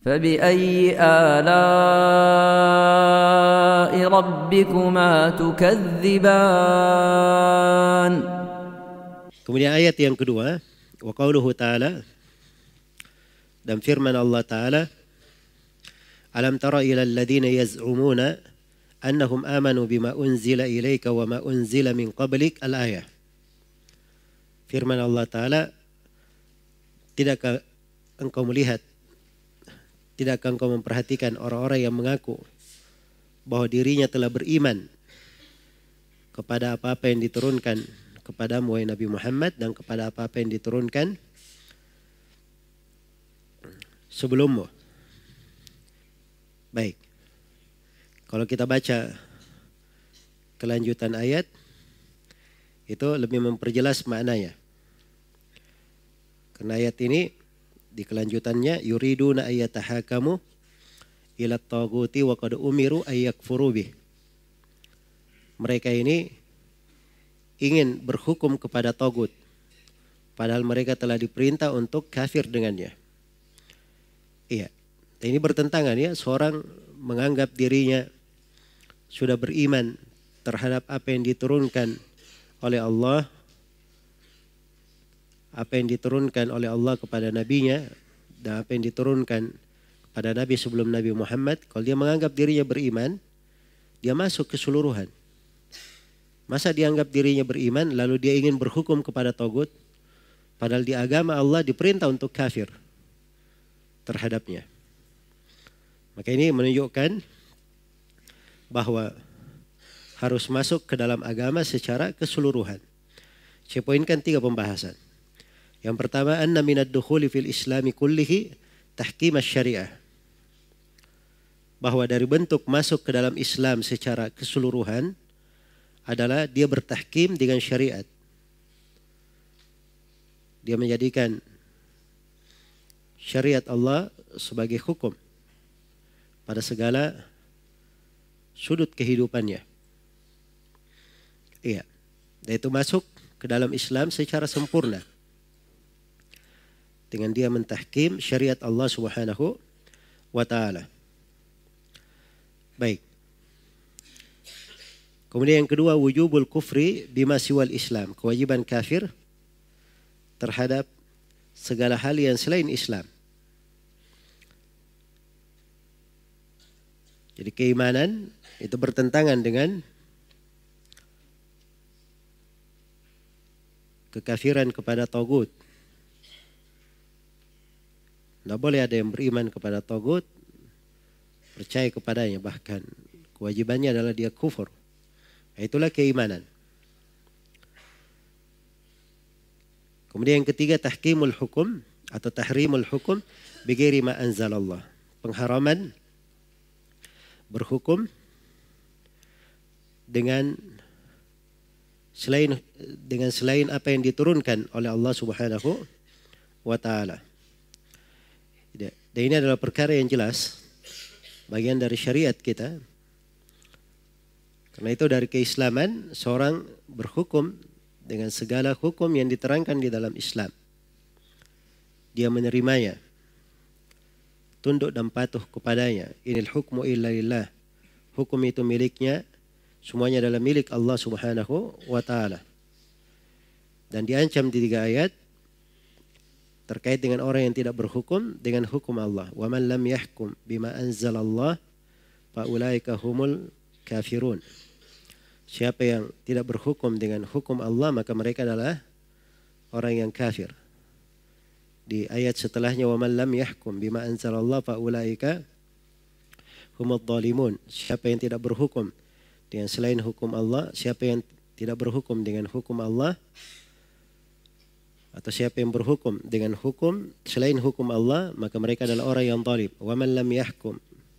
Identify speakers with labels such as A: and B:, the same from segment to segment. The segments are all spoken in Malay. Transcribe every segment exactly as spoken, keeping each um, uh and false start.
A: فبأي آلاء ربكما تكذبان.
B: Kemudian ayat yang kedua, wa qauluhu ta'ala, dan firman Allah Ta'ala, alam tara ila alladhina yaz'umuna annahum amanu bima unzila ilaika wa ma unzila min qablik, al-ayah. Firman Allah Ta'ala, tidakkah engkau melihat, tidakkah engkau memperhatikan orang-orang yang mengaku bahwa dirinya telah beriman kepada apa-apa yang diturunkan kepada wahai Nabi Muhammad dan kepada apa-apa yang diturunkan sebelummu. Baik. Kalau kita baca kelanjutan ayat, itu lebih memperjelas maknanya. Karena ayat ini di kelanjutannya, yuriduna ayyatahakamu ila at-taghuti wa qad umiru ayyakfuru bih. Mereka ini ingin berhukum kepada tagut, padahal mereka telah diperintah untuk kafir dengannya. Iya, ini bertentangan ya, seorang menganggap dirinya sudah beriman terhadap apa yang diturunkan oleh Allah, apa yang diturunkan oleh Allah kepada nabinya dan apa yang diturunkan kepada nabi sebelum Nabi Muhammad. Kalau dia menganggap dirinya beriman, dia masuk keseluruhan. Masa dianggap dirinya beriman lalu dia ingin berhukum kepada tagut, padahal di agama Allah diperintah untuk kafir terhadapnya. Maka ini menunjukkan bahwa harus masuk ke dalam agama secara keseluruhan. Saya poinkan tiga pembahasan. Yang pertama, anna minad dukhuli fil islami kullihi tahkim asy-syariah. Bahwa dari bentuk masuk ke dalam Islam secara keseluruhan adalah dia bertahkim dengan syariat. Dia menjadikan syariat Allah sebagai hukum pada segala sudut kehidupannya. Iya. Dan itu masuk ke dalam Islam secara sempurna. Dengan dia mentahkim syariat Allah Subhanahu wa ta'ala. Baik. Kemudian yang kedua, wujubul kufri bima siwal Islam. Kewajiban kafir terhadap segala hal yang selain Islam. Jadi keimanan itu bertentangan dengan kekafiran kepada tagut. Tidak boleh ada yang beriman kepada tagut, percaya kepadanya, bahkan kewajibannya adalah dia kufur. Itulah keimanan. Kemudian yang ketiga, tahkimul hukum atau tahrimul hukum bighairi ma anzalallah. Pengharaman berhukum dengan selain dengan selain apa yang diturunkan oleh Allah Subhanahu wa ta'ala. Dan ini adalah perkara yang jelas, bagian dari syariat kita. Karena itu dari keislaman, seorang berhukum dengan segala hukum yang diterangkan di dalam Islam. Dia menerimanya, tunduk dan patuh kepadanya. Inil hukmu illa lillah. Hukum itu miliknya, semuanya adalah milik Allah Subhanahu wa ta'ala. Dan diancam di tiga ayat terkait dengan orang yang tidak berhukum dengan hukum Allah. Wa man lam yahkum bima anzalallah fa ulaika humul kafirun. Siapa yang tidak berhukum dengan hukum Allah, maka mereka adalah orang yang kafir. Di ayat setelahnya, wa man lam yahkum bima anzalallah fa ulaika humul zalimun. Siapa yang tidak berhukum dengan selain hukum Allah, siapa yang tidak berhukum dengan hukum Allah, atau siapa yang berhukum dengan hukum selain hukum Allah, maka mereka adalah orang yang zalim. Wa man lam yahkum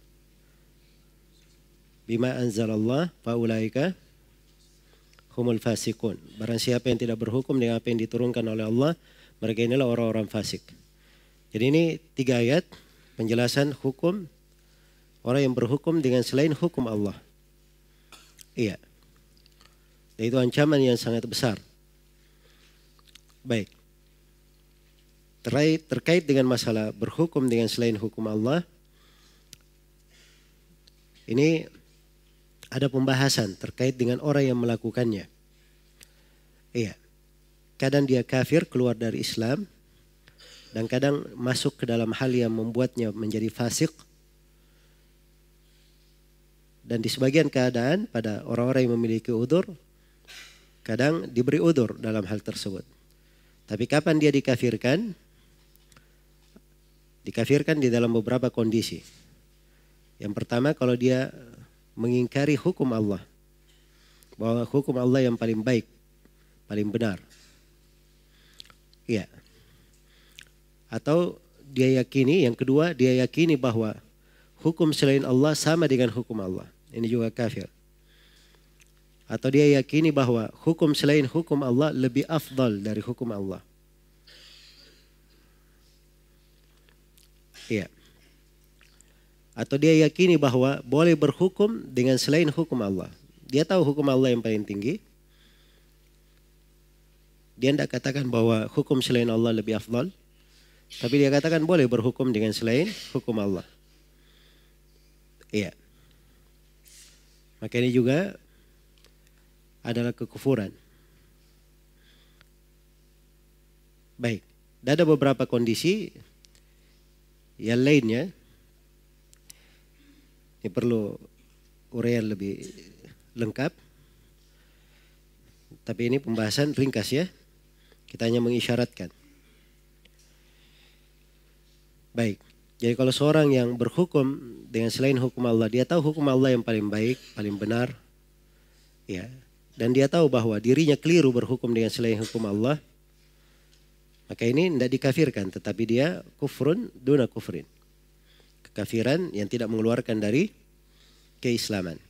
B: bima anzalallah fa ulaika humul fasiqun. Barang siapa yang tidak berhukum dengan apa yang diturunkan oleh Allah, mereka inilah orang-orang fasik. Jadi ini tiga ayat penjelasan hukum orang yang berhukum dengan selain hukum Allah. Iya. Dan itu ancaman yang sangat besar. Baik. Terkait, terkait dengan masalah berhukum dengan selain hukum Allah, Ini ada pembahasan terkait dengan orang yang melakukannya. Iya. Kadang dia kafir, keluar dari Islam, dan kadang masuk ke dalam hal yang membuatnya menjadi fasik. Dan di sebagian keadaan pada orang-orang yang memiliki udzur, kadang diberi udzur dalam hal tersebut. Tapi kapan dia dikafirkan? Dikafirkan di dalam beberapa kondisi. Yang pertama, kalau dia mengingkari hukum Allah, bahwa hukum Allah yang paling baik, paling benar. Iya. Atau dia yakini, yang kedua, dia yakini bahwa hukum selain Allah sama dengan hukum Allah. Ini juga kafir. Atau dia yakini bahwa hukum selain hukum Allah lebih afdal dari hukum Allah. Iya. Atau dia yakini bahwa boleh berhukum dengan selain hukum Allah. Dia tahu hukum Allah yang paling tinggi. Dia tidak katakan bahwa hukum selain Allah lebih afdal. Tapi dia katakan boleh berhukum dengan selain hukum Allah. Iya. Maka ini juga adalah kekufuran. Baik. Dan ada beberapa kondisi yang lainnya. Ini perlu uraian lebih lengkap. Tapi ini pembahasan ringkas ya. Kita hanya mengisyaratkan. Baik. Jadi kalau seorang yang berhukum dengan selain hukum Allah, dia tahu hukum Allah yang paling baik, paling benar, ya, dan dia tahu bahwa dirinya keliru berhukum dengan selain hukum Allah, maka ini tidak dikafirkan, tetapi dia kufrun duna kufrin, kekafiran yang tidak mengeluarkan dari keislaman.